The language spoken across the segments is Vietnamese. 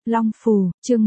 Long Phù, chương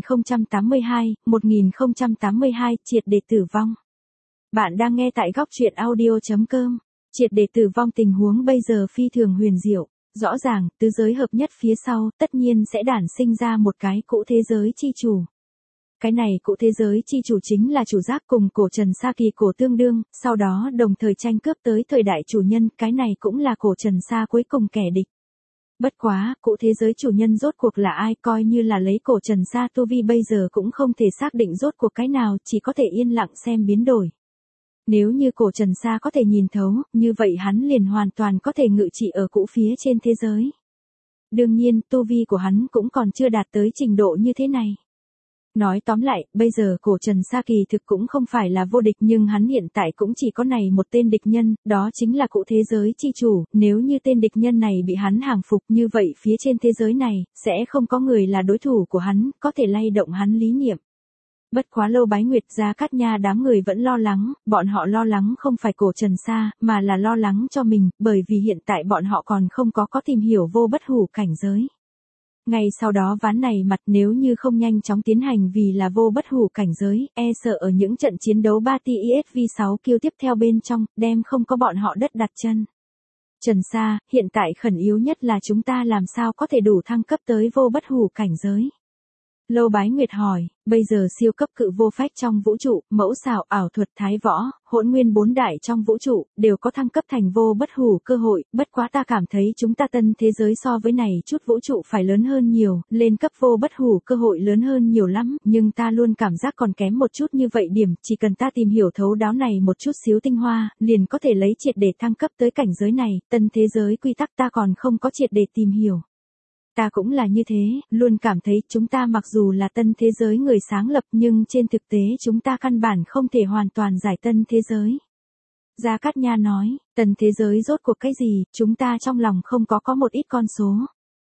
1082, triệt để tử vong. Bạn đang nghe tại góc truyện audio.com. Triệt để tử vong, tình huống bây giờ phi thường huyền diệu. Rõ ràng, tứ giới hợp nhất phía sau, tất nhiên sẽ đản sinh ra một cái cỗ thế giới chi chủ. Cái này cỗ thế giới chi chủ chính là chủ giác cùng cổ Trần Sa Kỳ cổ tương đương, sau đó đồng thời tranh cướp tới thời đại chủ nhân, cái này cũng là cổ Trần Sa cuối cùng kẻ địch. Bất quá, cỗ thế giới chủ nhân rốt cuộc là ai, coi như là lấy cổ Trần Sa tu vi bây giờ cũng không thể xác định rốt cuộc cái nào, chỉ có thể yên lặng xem biến đổi. Nếu như cổ Trần Sa có thể nhìn thấu, như vậy hắn liền hoàn toàn có thể ngự trị ở cỗ phía trên thế giới. Đương nhiên, tu vi của hắn cũng còn chưa đạt tới trình độ như thế này. Nói tóm lại, bây giờ cổ Trần Sa kỳ thực cũng không phải là vô địch, nhưng hắn hiện tại cũng chỉ có này một tên địch nhân, đó chính là cỗ thế giới chi chủ. Nếu như tên địch nhân này bị hắn hàng phục, như vậy phía trên thế giới này, sẽ không có người là đối thủ của hắn, có thể lay động hắn lý niệm. Bất quá Lâu Bái Nguyệt, Gia Cát Nha đám người vẫn lo lắng, bọn họ lo lắng không phải cổ Trần Sa, mà là lo lắng cho mình, bởi vì hiện tại bọn họ còn không có tìm hiểu vô bất hủ cảnh giới. Ngay sau đó ván này mặt, nếu như không nhanh chóng tiến hành vì là vô bất hủ cảnh giới, e sợ ở những trận chiến đấu 3 TISV6 kill tiếp theo bên trong, đem không có bọn họ đất đặt chân. Trần Sa, hiện tại khẩn yếu nhất là chúng ta làm sao có thể đủ thăng cấp tới vô bất hủ cảnh giới. Lâu Bái Nguyệt hỏi, bây giờ siêu cấp cự vô phách trong vũ trụ, mẫu xảo, ảo thuật, thái võ, hỗn nguyên 4 đại trong vũ trụ, đều có thăng cấp thành vô bất hủ cơ hội, bất quá ta cảm thấy chúng ta tân thế giới so với này chút vũ trụ phải lớn hơn nhiều, lên cấp vô bất hủ cơ hội lớn hơn nhiều lắm, nhưng ta luôn cảm giác còn kém một chút như vậy điểm, chỉ cần ta tìm hiểu thấu đáo này một chút xíu tinh hoa, liền có thể lấy triệt để thăng cấp tới cảnh giới này, tân thế giới quy tắc ta còn không có triệt để tìm hiểu. Ta cũng là như thế, luôn cảm thấy chúng ta mặc dù là tân thế giới người sáng lập nhưng trên thực tế chúng ta căn bản không thể hoàn toàn giải tân thế giới. Gia Cát Nha nói, tân thế giới rốt cuộc cái gì, chúng ta trong lòng không có một ít con số.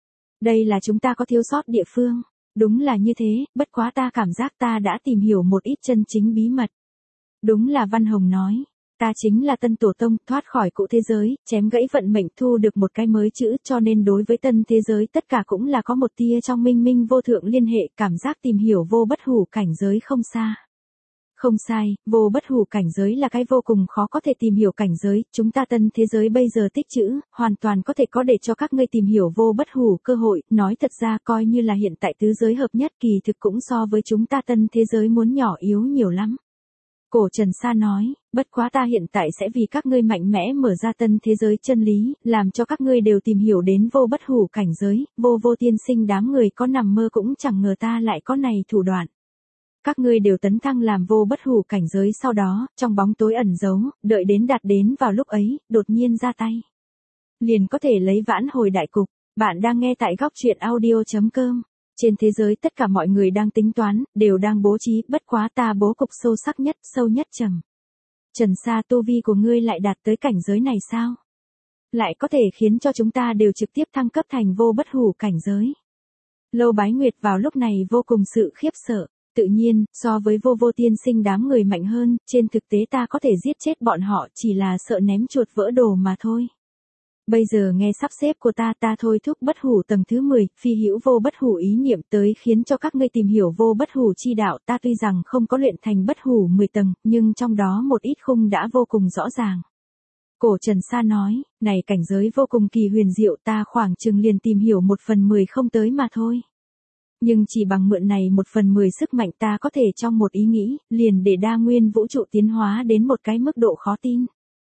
Đây là chúng ta có thiếu sót địa phương. Đúng là như thế, bất quá ta cảm giác ta đã tìm hiểu một ít chân chính bí mật. Đúng là Văn Hồng nói. Ta chính là tân tổ tông, thoát khỏi cỗ thế giới, chém gãy vận mệnh, thu được một cái mới chữ, cho nên đối với tân thế giới tất cả cũng là có một tia trong minh minh vô thượng liên hệ, cảm giác tìm hiểu vô bất hủ cảnh giới không xa. Không sai, vô bất hủ cảnh giới là cái vô cùng khó có thể tìm hiểu cảnh giới, chúng ta tân thế giới bây giờ tích chữ, hoàn toàn có thể có để cho các ngươi tìm hiểu vô bất hủ cơ hội, nói thật ra coi như là hiện tại tứ giới hợp nhất kỳ thực cũng so với chúng ta tân thế giới muốn nhỏ yếu nhiều lắm. Cổ Trần Sa nói, bất quá ta hiện tại sẽ vì các ngươi mạnh mẽ mở ra tân thế giới chân lý, làm cho các ngươi đều tìm hiểu đến vô bất hủ cảnh giới, vô tiên sinh đám người có nằm mơ cũng chẳng ngờ ta lại có này thủ đoạn. Các ngươi đều tấn thăng làm vô bất hủ cảnh giới, sau đó, trong bóng tối ẩn giấu, đợi đến đạt đến vào lúc ấy, đột nhiên ra tay. Liền có thể lấy vãn hồi đại cục. Bạn đang nghe tại góc truyện audio.com. Trên thế giới tất cả mọi người đang tính toán, đều đang bố trí, bất quá ta bố cục sâu sắc nhất, sâu nhất trầm. Trần Sa, tu vi của ngươi lại đạt tới cảnh giới này sao? Lại có thể khiến cho chúng ta đều trực tiếp thăng cấp thành vô bất hủ cảnh giới. Lâu Bái Nguyệt vào lúc này vô cùng sự khiếp sợ. Tự nhiên, so với vô tiên sinh đám người mạnh hơn, trên thực tế ta có thể giết chết bọn họ, chỉ là sợ ném chuột vỡ đồ mà thôi. Bây giờ nghe sắp xếp của ta thôi thúc bất hủ tầng thứ 10, phi hữu vô bất hủ ý niệm tới khiến cho các ngươi tìm hiểu vô bất hủ chi đạo, ta tuy rằng không có luyện thành bất hủ 10 tầng, nhưng trong đó một ít khung đã vô cùng rõ ràng. Cổ Trần Sa nói, này cảnh giới vô cùng kỳ huyền diệu, ta khoảng chừng liền tìm hiểu 1/10 không tới mà thôi. Nhưng chỉ bằng mượn này 1/10 sức mạnh ta có thể trong một ý nghĩ, liền để đa nguyên vũ trụ tiến hóa đến một cái mức độ khó tin.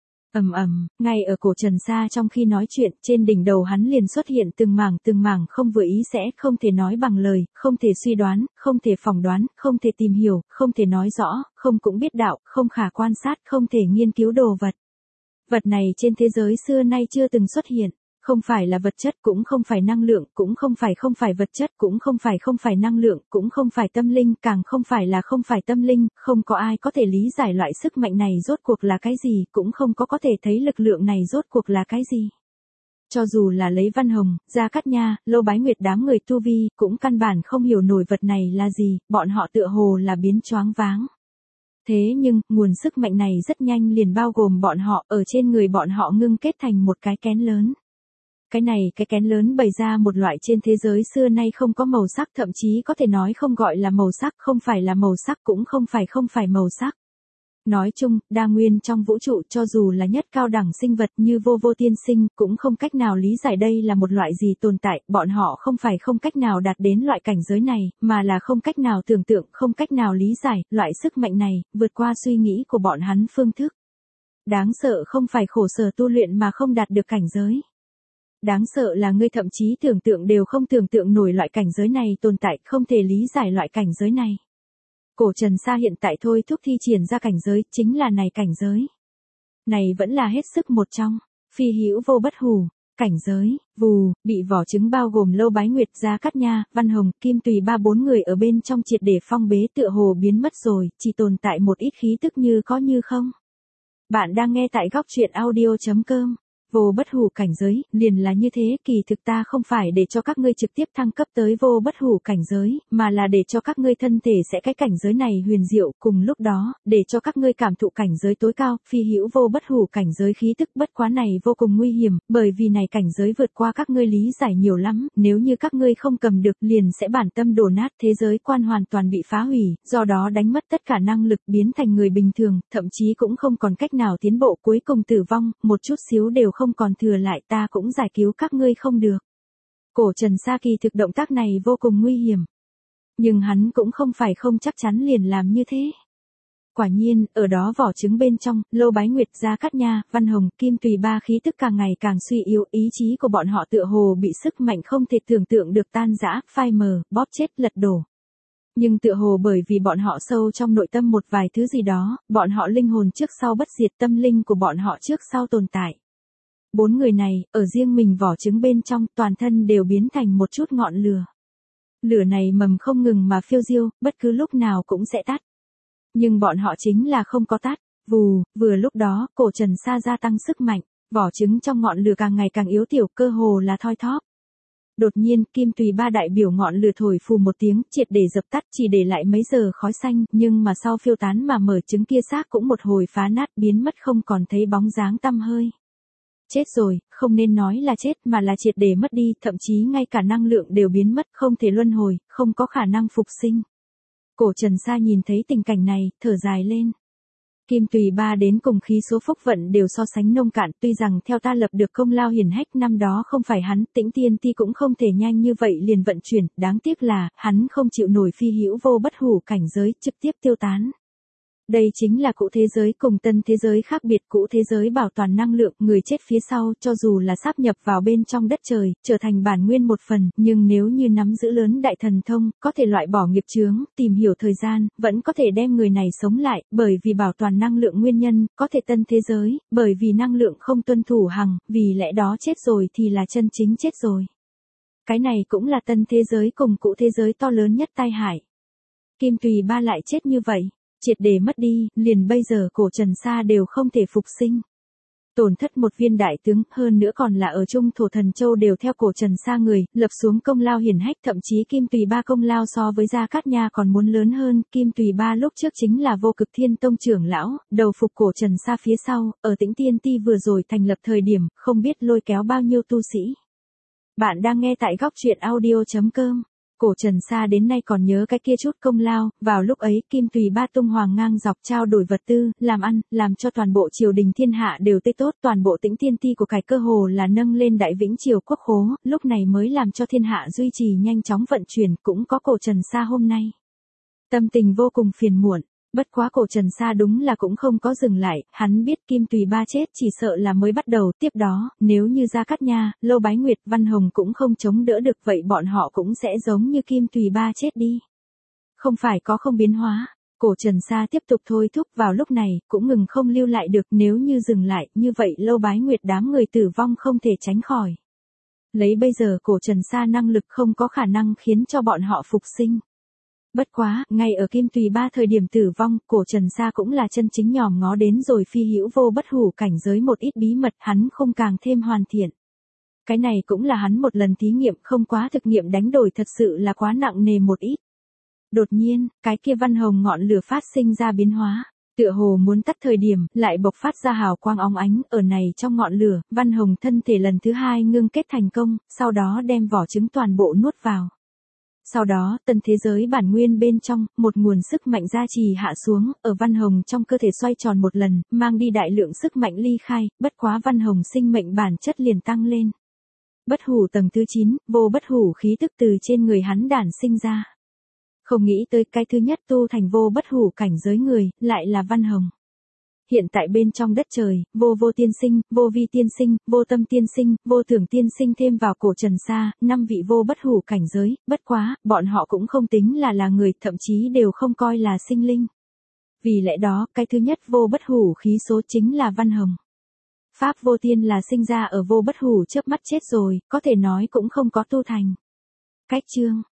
Ngay ở cổ Trần Sa trong khi nói chuyện, trên đỉnh đầu hắn liền xuất hiện từng mảng không vừa ý sẽ không thể nói bằng lời, không thể suy đoán, không thể phỏng đoán, không thể tìm hiểu, không thể nói rõ, không cũng biết đạo, không khả quan sát, không thể nghiên cứu đồ vật. Vật này trên thế giới xưa nay chưa từng xuất hiện. Không phải là vật chất, cũng không phải năng lượng, cũng không phải vật chất, cũng không phải năng lượng, cũng không phải tâm linh, càng không phải tâm linh, không có ai có thể lý giải loại sức mạnh này rốt cuộc là cái gì, cũng không có thể thấy lực lượng này rốt cuộc là cái gì. Cho dù là lấy Văn Hồng, Gia Cát Nha, Lâu Bái Nguyệt đám người tu vi, cũng căn bản không hiểu nổi vật này là gì, bọn họ tựa hồ là biến choáng váng. Thế nhưng, nguồn sức mạnh này rất nhanh liền bao gồm bọn họ, ở trên người bọn họ ngưng kết thành một cái kén lớn. Cái này cái kén lớn bày ra một loại trên thế giới xưa nay không có màu sắc, thậm chí có thể nói không gọi là màu sắc, không phải là màu sắc cũng không phải màu sắc. Nói chung, đa nguyên trong vũ trụ cho dù là nhất cao đẳng sinh vật như vô vô tiên sinh cũng không cách nào lý giải đây là một loại gì tồn tại, bọn họ không phải không cách nào đạt đến loại cảnh giới này, mà là không cách nào tưởng tượng, không cách nào lý giải, loại sức mạnh này, vượt qua suy nghĩ của bọn hắn phương thức. Đáng sợ không phải khổ sở tu luyện mà không đạt được cảnh giới. Đáng sợ là ngươi thậm chí tưởng tượng đều không tưởng tượng nổi loại cảnh giới này tồn tại, không thể lý giải loại cảnh giới này. Cổ Trần Sa hiện tại thôi thúc thi triển ra cảnh giới, chính là này cảnh giới. Này vẫn là hết sức một trong, phi hữu vô bất hủ, cảnh giới, vù, bị vỏ trứng bao gồm Lâu Bái Nguyệt, Gia Cát Nha, Văn Hồng, Kim Tùy ba bốn người ở bên trong triệt để phong bế tựa hồ biến mất rồi, chỉ tồn tại một ít khí tức như có như không. Bạn đang nghe tại góc truyện audio.com. Vô bất hủ cảnh giới, liền là như thế, kỳ thực ta không phải để cho các ngươi trực tiếp thăng cấp tới vô bất hủ cảnh giới, mà là để cho các ngươi thân thể sẽ cái cảnh giới này huyền diệu, cùng lúc đó, để cho các ngươi cảm thụ cảnh giới tối cao, phi hữu vô bất hủ cảnh giới khí tức bất quá này vô cùng nguy hiểm, bởi vì này cảnh giới vượt qua các ngươi lý giải nhiều lắm, nếu như các ngươi không cầm được liền sẽ bản tâm đổ nát, thế giới quan hoàn toàn bị phá hủy, do đó đánh mất tất cả năng lực biến thành người bình thường, thậm chí cũng không còn cách nào tiến bộ, cuối cùng tử vong, một chút xíu đều không còn thừa lại, ta cũng giải cứu các ngươi không được. Cổ Trần Sa kỳ thực động tác này vô cùng nguy hiểm. Nhưng hắn cũng không phải không chắc chắn liền làm như thế. Quả nhiên, ở đó vỏ trứng bên trong, Lâu Bái Nguyệt, Gia Cát Nha, Văn Hồng, Kim Tùy ba khí tức càng ngày càng suy yếu, ý chí của bọn họ tựa hồ bị sức mạnh không thể tưởng tượng được tan rã, phai mờ, bóp chết, lật đổ. Nhưng tựa hồ bởi vì bọn họ sâu trong nội tâm một vài thứ gì đó, bọn họ linh hồn trước sau bất diệt, tâm linh của bọn họ trước sau tồn tại. 4 người này, ở riêng mình vỏ trứng bên trong, toàn thân đều biến thành một chút ngọn lửa. Lửa này mầm không ngừng mà phiêu diêu, bất cứ lúc nào cũng sẽ tắt. Nhưng bọn họ chính là không có tắt. Vù, vừa lúc đó, Cổ Trần Sa gia tăng sức mạnh, vỏ trứng trong ngọn lửa càng ngày càng yếu tiểu, cơ hồ là thoi thóp. Đột nhiên, Kim Tùy ba đại biểu ngọn lửa thổi phù một tiếng, triệt để dập tắt, chỉ để lại mấy giờ khói xanh, nhưng mà sau phiêu tán mà mở trứng kia xác cũng một hồi phá nát, biến mất không còn thấy bóng dáng tăm hơi. Chết rồi, không nên nói là chết mà là triệt để mất đi, thậm chí ngay cả năng lượng đều biến mất, không thể luân hồi, không có khả năng phục sinh. Cổ Trần Sa nhìn thấy tình cảnh này, thở dài lên. Kim Tùy ba đến cùng khí số phúc vận đều so sánh nông cạn, tuy rằng theo ta lập được công lao hiển hách năm đó không phải hắn, Tĩnh Tiên Ti cũng không thể nhanh như vậy liền vận chuyển, đáng tiếc là, hắn không chịu nổi phi hữu vô bất hủ cảnh giới, trực tiếp tiêu tán. Đây chính là cũ thế giới cùng tân thế giới khác biệt, cũ thế giới bảo toàn năng lượng, người chết phía sau cho dù là sáp nhập vào bên trong đất trời, trở thành bản nguyên một phần, nhưng nếu như nắm giữ lớn đại thần thông, có thể loại bỏ nghiệp chướng, tìm hiểu thời gian, vẫn có thể đem người này sống lại, bởi vì bảo toàn năng lượng nguyên nhân, có thể tân thế giới, bởi vì năng lượng không tuân thủ hằng, vì lẽ đó chết rồi thì là chân chính chết rồi. Cái này cũng là tân thế giới cùng cũ thế giới to lớn nhất tai hại. Kim Tùy ba lại chết như vậy. Triệt để mất đi, liền bây giờ Cổ Trần Sa đều không thể phục sinh. Tổn thất một viên đại tướng, hơn nữa còn là ở Trung Thổ Thần Châu đều theo Cổ Trần Sa người, lập xuống công lao hiển hách, thậm chí Kim Tùy ba công lao so với Gia Cát Nha còn muốn lớn hơn, Kim Tùy ba lúc trước chính là Vô Cực Thiên Tông trưởng lão, đầu phục Cổ Trần Sa phía sau, ở Tĩnh Tiên Ti vừa rồi thành lập thời điểm, không biết lôi kéo bao nhiêu tu sĩ. Bạn đang nghe tại góc truyện audio.com. Cổ Trần Sa đến nay còn nhớ cái kia chút công lao, vào lúc ấy Kim Tùy ba tung hoàng ngang dọc trao đổi vật tư, làm ăn, làm cho toàn bộ triều đình thiên hạ đều tươi tốt, toàn bộ Tĩnh Tiên Ti của cải cơ hồ là nâng lên Đại Vĩnh Triều quốc khố, lúc này mới làm cho thiên hạ duy trì nhanh chóng vận chuyển, cũng có Cổ Trần Sa hôm nay. Tâm tình vô cùng phiền muộn. Bất quá Cổ Trần Sa đúng là cũng không có dừng lại, hắn biết Kim Tùy ba chết chỉ sợ là mới bắt đầu, tiếp đó, nếu như Gia Cát Nha, Lâu Bái Nguyệt, Văn Hồng cũng không chống đỡ được vậy bọn họ cũng sẽ giống như Kim Tùy ba chết đi. Không phải có không biến hóa, Cổ Trần Sa tiếp tục thôi thúc vào lúc này, cũng ngừng không lưu lại được, nếu như dừng lại, như vậy Lâu Bái Nguyệt đám người tử vong không thể tránh khỏi. Lấy bây giờ Cổ Trần Sa năng lực không có khả năng khiến cho bọn họ phục sinh. Bất quá, ngay ở Kim Tùy ba thời điểm tử vong, Cổ Trần Sa cũng là chân chính nhòm ngó đến rồi phi hữu vô bất hủ cảnh giới một ít bí mật, hắn không càng thêm hoàn thiện. Cái này cũng là hắn một lần thí nghiệm, không quá thực nghiệm đánh đổi thật sự là quá nặng nề một ít. Đột nhiên, cái kia Văn Hồng ngọn lửa phát sinh ra biến hóa. Tựa hồ muốn tắt thời điểm, lại bộc phát ra hào quang óng ánh, ở này trong ngọn lửa, Văn Hồng thân thể lần thứ 2 ngưng kết thành công, sau đó đem vỏ trứng toàn bộ nuốt vào. Sau đó, tân thế giới bản nguyên bên trong, một nguồn sức mạnh gia trì hạ xuống, ở Văn Hồng trong cơ thể xoay tròn một lần, mang đi đại lượng sức mạnh ly khai, bất quá Văn Hồng sinh mệnh bản chất liền tăng lên. Bất hủ tầng thứ 9, vô bất hủ khí tức từ trên người hắn đản sinh ra. Không nghĩ tới cái thứ nhất tu thành vô bất hủ cảnh giới người, lại là Văn Hồng. Hiện tại bên trong đất trời, vô vô tiên sinh, vô vi tiên sinh, vô tâm tiên sinh, vô tưởng tiên sinh thêm vào cổ trần sa, 5 vị vô bất hủ cảnh giới, bất quá, bọn họ cũng không tính là người, thậm chí đều không coi là sinh linh. Vì lẽ đó, cái thứ nhất vô bất hủ khí số chính là Văn Hồng. Pháp vô tiên là sinh ra ở vô bất hủ chớp mắt chết rồi, có thể nói cũng không có tu thành. Cách chương